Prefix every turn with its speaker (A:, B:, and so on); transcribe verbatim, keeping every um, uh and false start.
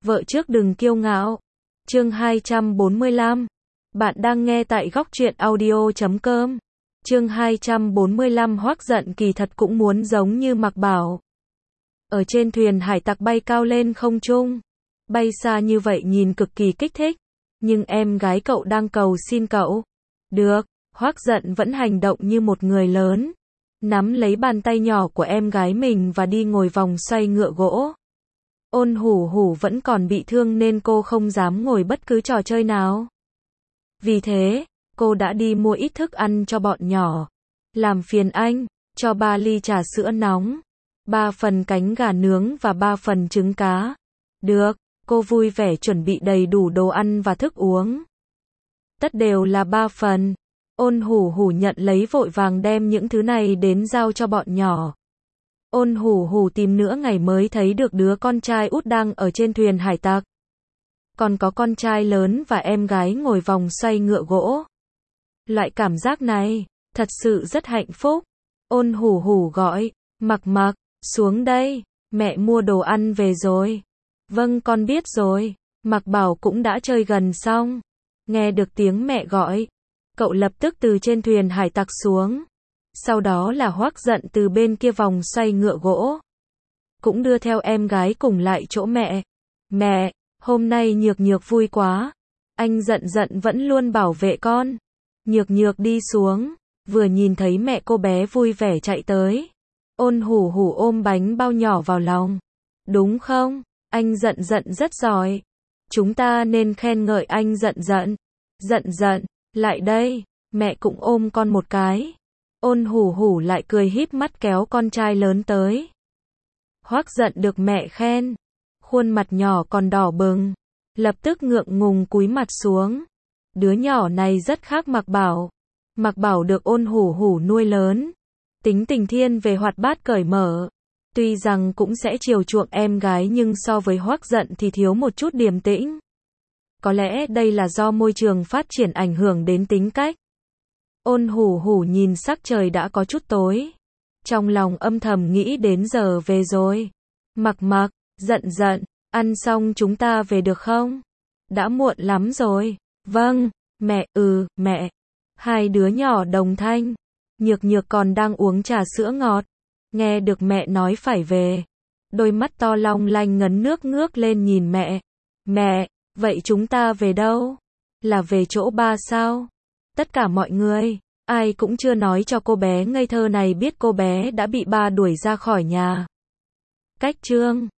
A: Vợ trước đừng kiêu ngạo. Chương hai trăm bốn mươi lăm. Bạn đang nghe tại góc truyện audio chấm com. Chương hai trăm bốn mươi lăm. Hoắc Dận kỳ thật cũng muốn giống như Mạc Bảo. Ở trên thuyền hải tặc bay cao lên không trung. Bay xa như vậy nhìn cực kỳ kích thích. Nhưng em gái cậu đang cầu xin cậu. Được, Hoắc Dận vẫn hành động như một người lớn. Nắm lấy bàn tay nhỏ của em gái mình và đi ngồi vòng xoay ngựa gỗ. Ôn Hủ Hủ vẫn còn bị thương nên cô không dám ngồi bất cứ trò chơi nào. Vì thế, cô đã đi mua ít thức ăn cho bọn nhỏ. Làm phiền anh, cho ba ly trà sữa nóng, ba phần cánh gà nướng và ba phần trứng cá. Được, cô vui vẻ chuẩn bị đầy đủ đồ ăn và thức uống. Tất đều là ba phần. Ôn Hủ Hủ nhận lấy vội vàng đem những thứ này đến giao cho bọn nhỏ. Ôn Hủ Hủ tìm nửa ngày mới thấy được đứa con trai út đang ở trên thuyền hải tặc. Còn có con trai lớn và em gái ngồi vòng xoay ngựa gỗ. Loại cảm giác này, thật sự rất hạnh phúc. Ôn Hủ Hủ gọi, Mặc Mặc, xuống đây, mẹ mua đồ ăn về rồi. Vâng con biết rồi, Mạc Bảo cũng đã chơi gần xong. Nghe được tiếng mẹ gọi, cậu lập tức từ trên thuyền hải tặc xuống. Sau đó là Hoắc Dận từ bên kia vòng xoay ngựa gỗ. Cũng đưa theo em gái cùng lại chỗ mẹ. Mẹ, hôm nay Nhược Nhược vui quá. Anh Dận Dận vẫn luôn bảo vệ con. Nhược Nhược đi xuống, vừa nhìn thấy mẹ cô bé vui vẻ chạy tới. Ôn Hủ Hủ ôm bánh bao nhỏ vào lòng. Đúng không? Anh Dận Dận rất giỏi. Chúng ta nên khen ngợi anh Dận Dận. Dận Dận, lại đây, mẹ cũng ôm con một cái. Ôn Hủ Hủ lại cười híp mắt kéo con trai lớn tới. Hoắc Dận được mẹ khen, khuôn mặt nhỏ còn đỏ bừng, lập tức ngượng ngùng cúi mặt xuống. Đứa nhỏ này rất khác Mạc Bảo. Mạc Bảo được Ôn Hủ Hủ nuôi lớn, tính tình thiên về hoạt bát cởi mở. Tuy rằng cũng sẽ chiều chuộng em gái nhưng so với Hoắc Dận thì thiếu một chút điềm tĩnh. Có lẽ đây là do môi trường phát triển ảnh hưởng đến tính cách. Ôn Hủ Hủ nhìn sắc trời đã có chút tối. Trong lòng âm thầm nghĩ đến giờ về rồi. Mặc Mặc, Dận Dận, ăn xong chúng ta về được không? Đã muộn lắm rồi. Vâng, mẹ, ừ, mẹ. Hai đứa nhỏ đồng thanh. Nhược Nhược còn đang uống trà sữa ngọt. Nghe được mẹ nói phải về. Đôi mắt to long lanh ngấn nước ngước lên nhìn mẹ. Mẹ, vậy chúng ta về đâu? Là về chỗ ba sao? Tất cả mọi người, ai cũng chưa nói cho cô bé ngây thơ này biết cô bé đã bị ba đuổi ra khỏi nhà. Cách chương